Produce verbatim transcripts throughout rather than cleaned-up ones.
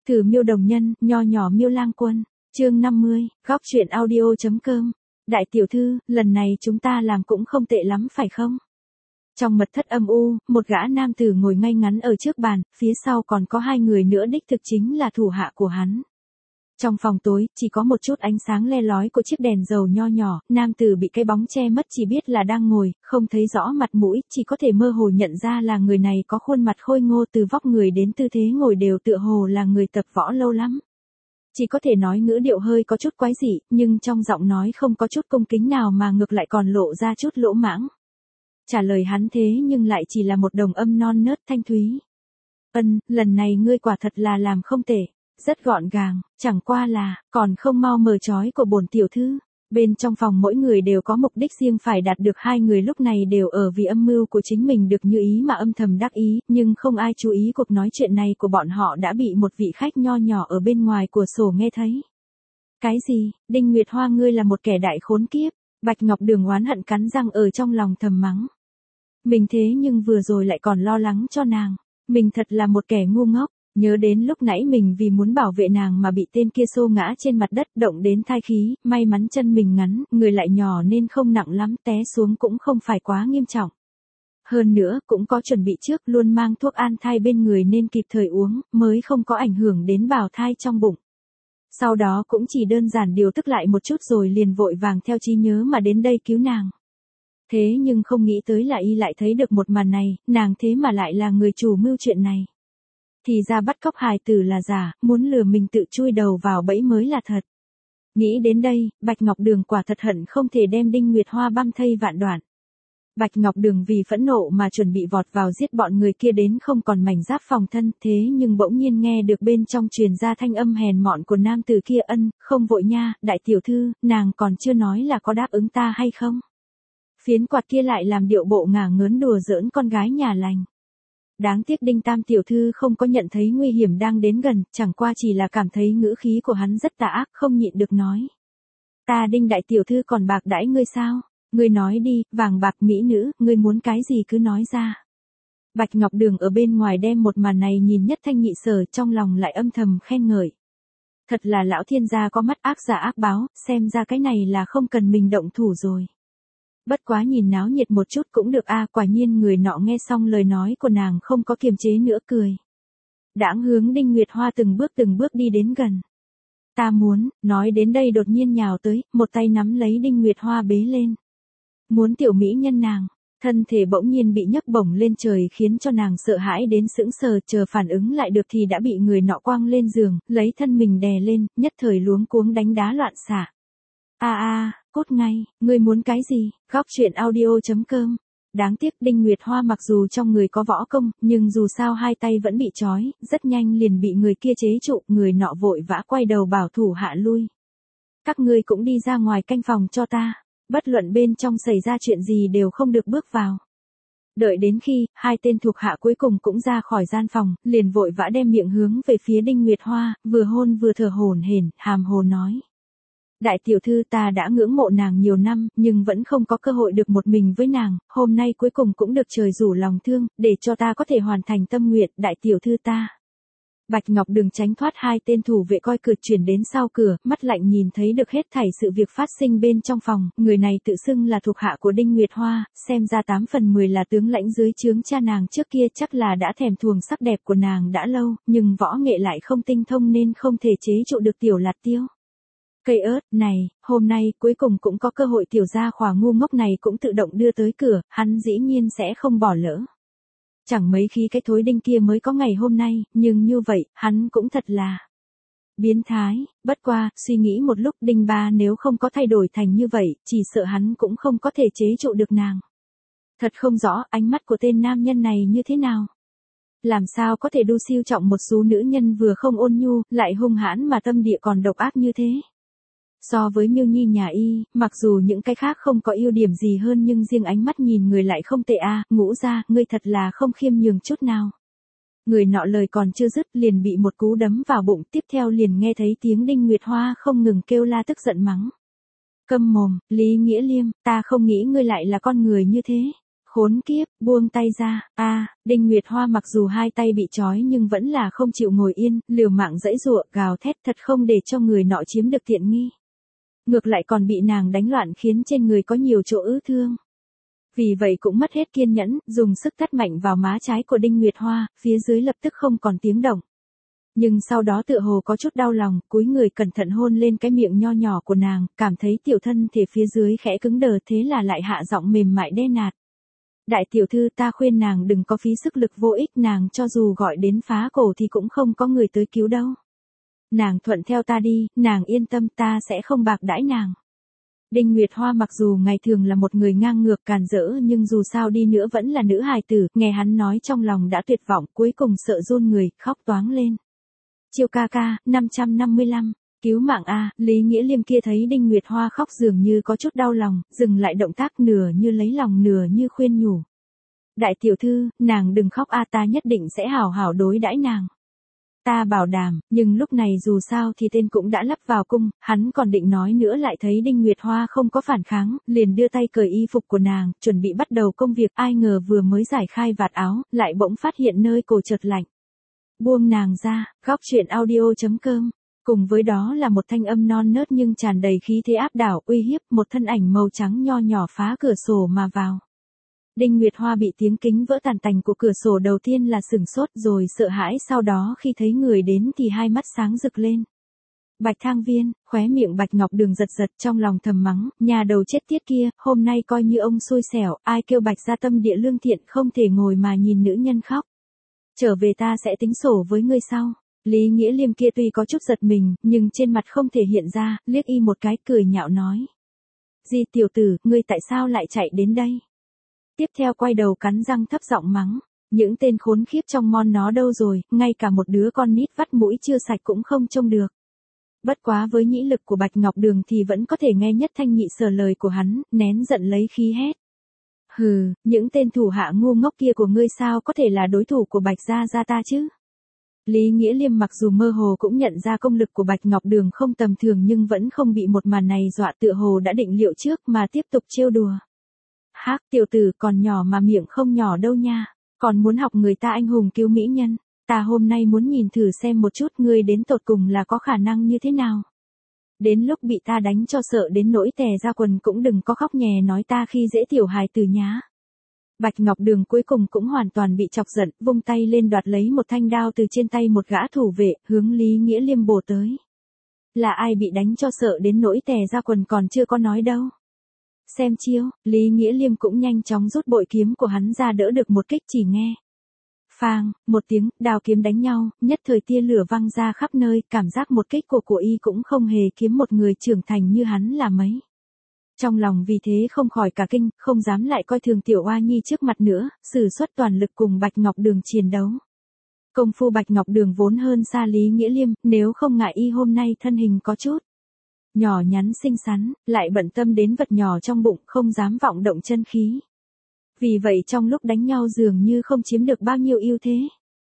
Từ Miêu Đồng Nhân, nho nhỏ Miêu Lang Quân, chương năm mươi, góc truyện audio.com. Đại tiểu thư, lần này chúng ta làm cũng không tệ lắm phải không? Trong mật thất âm u, một gã nam tử ngồi ngay ngắn ở trước bàn, phía sau còn có hai người nữa đích thực chính là thủ hạ của hắn. Trong phòng tối, chỉ có một chút ánh sáng le lói của chiếc đèn dầu nho nhỏ, nam tử bị cái bóng che mất chỉ biết là đang ngồi, không thấy rõ mặt mũi, chỉ có thể mơ hồ nhận ra là người này có khuôn mặt khôi ngô, từ vóc người đến tư thế ngồi đều tựa hồ là người tập võ lâu lắm. Chỉ có thể nói ngữ điệu hơi có chút quái dị, nhưng trong giọng nói không có chút cung kính nào mà ngược lại còn lộ ra chút lỗ mãng. Trả lời hắn thế nhưng lại chỉ là một đồng âm non nớt thanh thúy. Ân, lần này ngươi quả thật là làm không tệ. Rất gọn gàng, chẳng qua là, còn không mau mở trói của bổn tiểu thư. Bên trong phòng mỗi người đều có mục đích riêng, phải đạt được hai người lúc này đều ở vì âm mưu của chính mình được như ý mà âm thầm đắc ý, nhưng không ai chú ý cuộc nói chuyện này của bọn họ đã bị một vị khách nho nhỏ ở bên ngoài của sổ nghe thấy. Cái gì, Đinh Nguyệt Hoa ngươi là một kẻ đại khốn kiếp, Bạch Ngọc Đường oán hận cắn răng ở trong lòng thầm mắng. Mình thế nhưng vừa rồi lại còn lo lắng cho nàng, mình thật là một kẻ ngu ngốc. Nhớ đến lúc nãy mình vì muốn bảo vệ nàng mà bị tên kia xô ngã trên mặt đất, động đến thai khí, may mắn chân mình ngắn, người lại nhỏ nên không nặng lắm, té xuống cũng không phải quá nghiêm trọng. Hơn nữa, cũng có chuẩn bị trước, luôn mang thuốc an thai bên người nên kịp thời uống, mới không có ảnh hưởng đến bào thai trong bụng. Sau đó cũng chỉ đơn giản điều tức lại một chút rồi liền vội vàng theo trí nhớ mà đến đây cứu nàng. Thế nhưng không nghĩ tới là y lại thấy được một màn này, nàng thế mà lại là người chủ mưu chuyện này. Thì ra bắt cóc hài tử là giả, muốn lừa mình tự chui đầu vào bẫy mới là thật. Nghĩ đến đây, Bạch Ngọc Đường quả thật hận không thể đem Đinh Nguyệt Hoa băm thây vạn đoạn. Bạch Ngọc Đường vì phẫn nộ mà chuẩn bị vọt vào giết bọn người kia đến không còn mảnh giáp phòng thân, thế nhưng bỗng nhiên nghe được bên trong truyền ra thanh âm hèn mọn của nam tử kia. Ân, không vội nha, đại tiểu thư, nàng còn chưa nói là có đáp ứng ta hay không. Phiến quạt kia lại làm điệu bộ ngả ngớn đùa giỡn con gái nhà lành. Đáng tiếc Đinh Tam tiểu thư không có nhận thấy nguy hiểm đang đến gần, chẳng qua chỉ là cảm thấy ngữ khí của hắn rất tà ác, không nhịn được nói. Ta Đinh đại tiểu thư còn bạc đãi ngươi sao? Ngươi nói đi, vàng bạc mỹ nữ, ngươi muốn cái gì cứ nói ra. Bạch Ngọc Đường ở bên ngoài đem một màn này nhìn nhất thanh nhị sở, trong lòng lại âm thầm khen ngợi. Thật là lão thiên gia có mắt ác giả ác báo, xem ra cái này là không cần mình động thủ rồi. Bất quá nhìn náo nhiệt một chút cũng được a. Quả nhiên người nọ nghe xong lời nói của nàng không có kiềm chế nữa, cười. Đãng hướng Đinh Nguyệt Hoa từng bước từng bước đi đến gần. Ta muốn, nói đến đây đột nhiên nhào tới, một tay nắm lấy Đinh Nguyệt Hoa bế lên. Muốn tiểu mỹ nhân nàng, thân thể bỗng nhiên bị nhấc bổng lên trời khiến cho nàng sợ hãi đến sững sờ, chờ phản ứng lại được thì đã bị người nọ quăng lên giường, lấy thân mình đè lên, nhất thời luống cuống đánh đá loạn xạ. A a, cốt ngay, ngươi muốn cái gì? Góc truyện audio.com. Đáng tiếc Đinh Nguyệt Hoa mặc dù trong người có võ công, nhưng dù sao hai tay vẫn bị trói, rất nhanh liền bị người kia chế trụ, người nọ vội vã quay đầu bảo thủ hạ lui. Các ngươi cũng đi ra ngoài canh phòng cho ta, bất luận bên trong xảy ra chuyện gì đều không được bước vào. Đợi đến khi, hai tên thuộc hạ cuối cùng cũng ra khỏi gian phòng, liền vội vã đem miệng hướng về phía Đinh Nguyệt Hoa, vừa hôn vừa thở hổn hển, hàm hồ nói. Đại tiểu thư, ta đã ngưỡng mộ nàng nhiều năm, nhưng vẫn không có cơ hội được một mình với nàng, hôm nay cuối cùng cũng được trời rủ lòng thương, để cho ta có thể hoàn thành tâm nguyện, đại tiểu thư ta. Bạch Ngọc Đường tránh thoát hai tên thủ vệ coi cửa chuyển đến sau cửa, mắt lạnh nhìn thấy được hết thảy sự việc phát sinh bên trong phòng, người này tự xưng là thuộc hạ của Đinh Nguyệt Hoa, xem ra tám phần mười là tướng lãnh dưới trướng cha nàng trước kia, chắc là đã thèm thuồng sắc đẹp của nàng đã lâu, nhưng võ nghệ lại không tinh thông nên không thể chế trụ được tiểu lạt tiêu. Cây ớt, này, hôm nay cuối cùng cũng có cơ hội, tiểu gia khỏa ngu ngốc này cũng tự động đưa tới cửa, hắn dĩ nhiên sẽ không bỏ lỡ. Chẳng mấy khi cái thối Đinh kia mới có ngày hôm nay, nhưng như vậy, hắn cũng thật là biến thái. Bất qua, suy nghĩ một lúc, Đinh ba nếu không có thay đổi thành như vậy, chỉ sợ hắn cũng không có thể chế trụ được nàng. Thật không rõ ánh mắt của tên nam nhân này như thế nào. Làm sao có thể đu siêu trọng một số nữ nhân vừa không ôn nhu, lại hung hãn mà tâm địa còn độc ác như thế. So với Miêu Nhi nhà y, mặc dù những cái khác không có ưu điểm gì hơn nhưng riêng ánh mắt nhìn người lại không tệ a. Ngũ gia, ngươi thật là không khiêm nhường chút nào. Người nọ lời còn chưa dứt liền bị một cú đấm vào bụng, tiếp theo liền nghe thấy tiếng Đinh Nguyệt Hoa không ngừng kêu la tức giận mắng. Câm mồm, Lý Nghĩa Liêm, ta không nghĩ ngươi lại là con người như thế. Khốn kiếp, buông tay ra, a Đinh Nguyệt Hoa mặc dù hai tay bị trói nhưng vẫn là không chịu ngồi yên, liều mạng giãy giụa, gào thét thật không để cho người nọ chiếm được tiện nghi. Ngược lại còn bị nàng đánh loạn khiến trên người có nhiều chỗ ứ thương. Vì vậy cũng mất hết kiên nhẫn, dùng sức tát mạnh vào má trái của Đinh Nguyệt Hoa, phía dưới lập tức không còn tiếng động. Nhưng sau đó tựa hồ có chút đau lòng, cúi người cẩn thận hôn lên cái miệng nho nhỏ của nàng, cảm thấy tiểu thân thể phía dưới khẽ cứng đờ, thế là lại hạ giọng mềm mại đe nạt. Đại tiểu thư, ta khuyên nàng đừng có phí sức lực vô ích, nàng cho dù gọi đến phá cổ thì cũng không có người tới cứu đâu. Nàng thuận theo ta đi, nàng yên tâm, ta sẽ không bạc đãi nàng. Đinh Nguyệt Hoa mặc dù ngày thường là một người ngang ngược càn rỡ nhưng dù sao đi nữa vẫn là nữ hài tử, nghe hắn nói trong lòng đã tuyệt vọng, cuối cùng sợ run người, khóc toáng lên. Chiêu ca ca, năm trăm năm mươi lăm, cứu mạng a, Lý Nghĩa Liêm kia thấy Đinh Nguyệt Hoa khóc dường như có chút đau lòng, dừng lại động tác, nửa như lấy lòng nửa như khuyên nhủ. Đại tiểu thư, nàng đừng khóc a, ta nhất định sẽ hảo hảo đối đãi nàng. Ta bảo đảm, nhưng lúc này dù sao thì tên cũng đã lắp vào cung, hắn còn định nói nữa lại thấy Đinh Nguyệt Hoa không có phản kháng, liền đưa tay cởi y phục của nàng, chuẩn bị bắt đầu công việc, ai ngờ vừa mới giải khai vạt áo, lại bỗng phát hiện nơi cổ chợt lạnh. Buông nàng ra, góc truyện audio chấm com. Cùng với đó là một thanh âm non nớt nhưng tràn đầy khí thế áp đảo, uy hiếp, một thân ảnh màu trắng nho nhỏ phá cửa sổ mà vào. Đinh Nguyệt Hoa bị tiếng kính vỡ tàn tành của cửa sổ đầu tiên là sửng sốt rồi sợ hãi, sau đó khi thấy người đến thì hai mắt sáng rực lên. Bạch Thang Viên, khóe miệng Bạch Ngọc Đường giật giật, trong lòng thầm mắng, nhà đầu chết tiết kia, hôm nay coi như ông xui xẻo, ai kêu Bạch gia tâm địa lương thiện không thể ngồi mà nhìn nữ nhân khóc. Trở về ta sẽ tính sổ với ngươi sau. Lý Nghĩa Liêm kia tuy có chút giật mình, nhưng trên mặt không thể hiện ra, liếc y một cái cười nhạo nói. Di tiểu tử, ngươi tại sao lại chạy đến đây? Tiếp theo quay đầu cắn răng thấp giọng mắng. Những tên khốn khiếp trong mon nó đâu rồi, ngay cả một đứa con nít vắt mũi chưa sạch cũng không trông được. Bất quá với nhĩ lực của Bạch Ngọc Đường thì vẫn có thể nghe nhất thanh nhị sở lời của hắn, nén giận lấy khí hét. Hừ, những tên thủ hạ ngu ngốc kia của ngươi sao có thể là đối thủ của Bạch gia gia ta chứ? Lý Nghĩa Liêm mặc dù mơ hồ cũng nhận ra công lực của Bạch Ngọc Đường không tầm thường nhưng vẫn không bị một màn này dọa, tựa hồ đã định liệu trước mà tiếp tục trêu đùa. Hác, tiểu tử còn nhỏ mà miệng không nhỏ đâu nha, còn muốn học người ta anh hùng cứu mỹ nhân, ta hôm nay muốn nhìn thử xem một chút ngươi đến tột cùng là có khả năng như thế nào. Đến lúc bị ta đánh cho sợ đến nỗi tè ra quần cũng đừng có khóc nhè nói ta khi dễ tiểu hài từ nhá. Bạch Ngọc Đường cuối cùng cũng hoàn toàn bị chọc giận, vung tay lên đoạt lấy một thanh đao từ trên tay một gã thủ vệ, hướng Lý Nghĩa Liêm bổ tới. Là ai bị đánh cho sợ đến nỗi tè ra quần còn chưa có nói đâu. Xem chiêu, Lý Nghĩa Liêm cũng nhanh chóng rút bội kiếm của hắn ra đỡ được một kích, chỉ nghe. Phang, một tiếng, đao kiếm đánh nhau, nhất thời tia lửa văng ra khắp nơi, cảm giác một kích của của y cũng không hề kiếm một người trưởng thành như hắn là mấy. Trong lòng vì thế không khỏi cả kinh, không dám lại coi thường tiểu oa nhi trước mặt nữa, sử xuất toàn lực cùng Bạch Ngọc Đường chiến đấu. Công phu Bạch Ngọc Đường vốn hơn xa Lý Nghĩa Liêm, nếu không ngại y hôm nay thân hình có chút nhỏ nhắn xinh xắn, lại bận tâm đến vật nhỏ trong bụng, không dám vọng động chân khí. Vì vậy trong lúc đánh nhau dường như không chiếm được bao nhiêu ưu thế.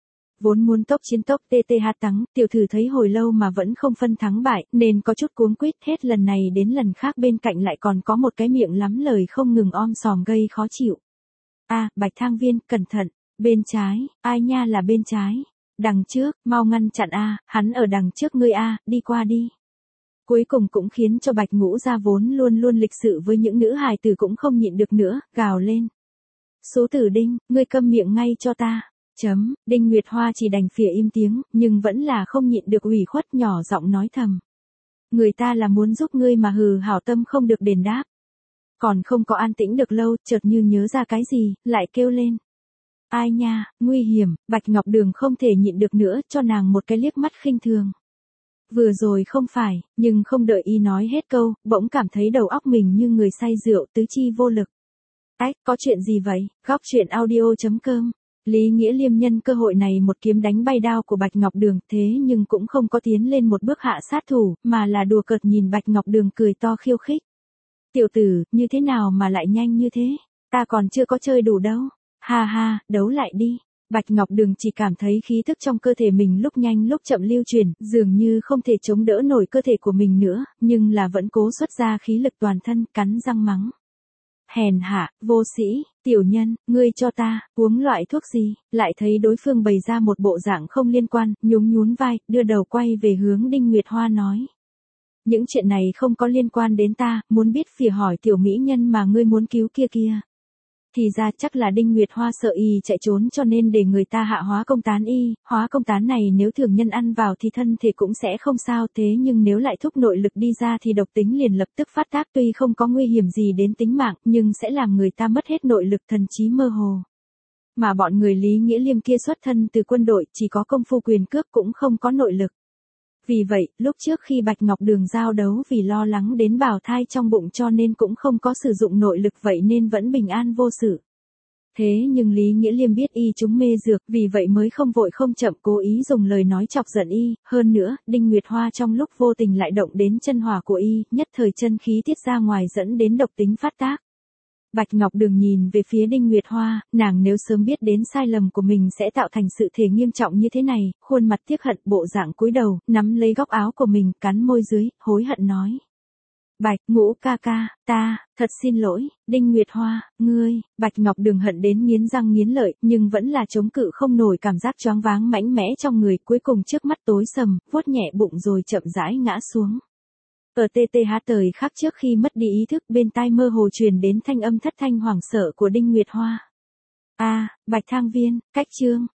Vốn muốn tốc chiến tốc tê tê hát tắng, tiểu thử thấy hồi lâu mà vẫn không phân thắng bại, nên có chút cuống quýt, hết lần này đến lần khác bên cạnh lại còn có một cái miệng lắm lời không ngừng om sòm gây khó chịu. A, Bạch Thang Viên, cẩn thận, bên trái, ai nha là bên trái, đằng trước, mau ngăn chặn a, hắn ở đằng trước ngươi a, đi qua đi. Cuối cùng cũng khiến cho Bạch Ngũ gia vốn luôn luôn lịch sự với những nữ hài tử cũng không nhịn được nữa, gào lên. Số tử Đinh, ngươi câm miệng ngay cho ta. Chấm, Đinh Nguyệt Hoa chỉ đành phìa im tiếng, nhưng vẫn là không nhịn được ủy khuất nhỏ giọng nói thầm. Người ta là muốn giúp ngươi mà hừ hảo tâm không được đền đáp. Còn không có an tĩnh được lâu, chợt như nhớ ra cái gì, lại kêu lên. Ai nha, nguy hiểm, Bạch Ngọc Đường không thể nhịn được nữa, cho nàng một cái liếc mắt khinh thường. Vừa rồi không phải, nhưng không đợi y nói hết câu, bỗng cảm thấy đầu óc mình như người say rượu, tứ chi vô lực. Ách, có chuyện gì vậy? Góc truyện audio chấm com. Lý Nghĩa Liêm nhân cơ hội này một kiếm đánh bay đao của Bạch Ngọc Đường, thế nhưng cũng không có tiến lên một bước hạ sát thủ, mà là đùa cợt nhìn Bạch Ngọc Đường cười to khiêu khích. Tiểu tử, như thế nào mà lại nhanh như thế? Ta còn chưa có chơi đủ đâu. Ha ha, đấu lại đi. Bạch Ngọc Đường chỉ cảm thấy khí thức trong cơ thể mình lúc nhanh lúc chậm lưu chuyển, dường như không thể chống đỡ nổi cơ thể của mình nữa, nhưng là vẫn cố xuất ra khí lực toàn thân, cắn răng mắng. hèn hạ, vô sĩ, tiểu nhân, ngươi cho ta, uống loại thuốc gì, lại thấy đối phương bày ra một bộ dạng không liên quan, nhún nhún vai, đưa đầu quay về hướng Đinh Nguyệt Hoa nói. Những chuyện này không có liên quan đến ta, muốn biết phỉ hỏi tiểu mỹ nhân mà ngươi muốn cứu kia kia. Thì ra chắc là Đinh Nguyệt Hoa sợ y chạy trốn cho nên để người ta hạ hóa công tán y, hóa công tán này nếu thường nhân ăn vào thì thân thể cũng sẽ không sao, thế nhưng nếu lại thúc nội lực đi ra thì độc tính liền lập tức phát tác, tuy không có nguy hiểm gì đến tính mạng nhưng sẽ làm người ta mất hết nội lực, thần trí mơ hồ. Mà bọn người Lý Nghĩa Liêm kia xuất thân từ quân đội, chỉ có công phu quyền cước cũng không có nội lực. Vì vậy, lúc trước khi Bạch Ngọc Đường giao đấu vì lo lắng đến bào thai trong bụng cho nên cũng không có sử dụng nội lực, vậy nên vẫn bình an vô sự. Thế nhưng Lý Nghĩa Liêm biết y trúng mê dược, vì vậy mới không vội không chậm cố ý dùng lời nói chọc giận y, hơn nữa, Đinh Nguyệt Hoa trong lúc vô tình lại động đến chân hỏa của y, nhất thời chân khí tiết ra ngoài dẫn đến độc tính phát tác. Bạch Ngọc Đường nhìn về phía Đinh Nguyệt Hoa, nàng nếu sớm biết đến sai lầm của mình sẽ tạo thành sự thể nghiêm trọng như thế này, khuôn mặt tiếc hận, bộ dạng cúi đầu, nắm lấy góc áo của mình, cắn môi dưới, hối hận nói. Bạch Ngũ ca ca, ta, thật xin lỗi, Đinh Nguyệt Hoa, ngươi, Bạch Ngọc Đường hận đến nghiến răng nghiến lợi, nhưng vẫn là chống cự không nổi cảm giác choáng váng mãnh mẽ trong người, cuối cùng trước mắt tối sầm, vuốt nhẹ bụng rồi chậm rãi ngã xuống. Ở tê tê hát thời khắc trước khi mất đi ý thức, bên tai mơ hồ truyền đến thanh âm thất thanh hoảng sợ của Đinh Nguyệt Hoa. A, Bạch Thang Viên, cách chương.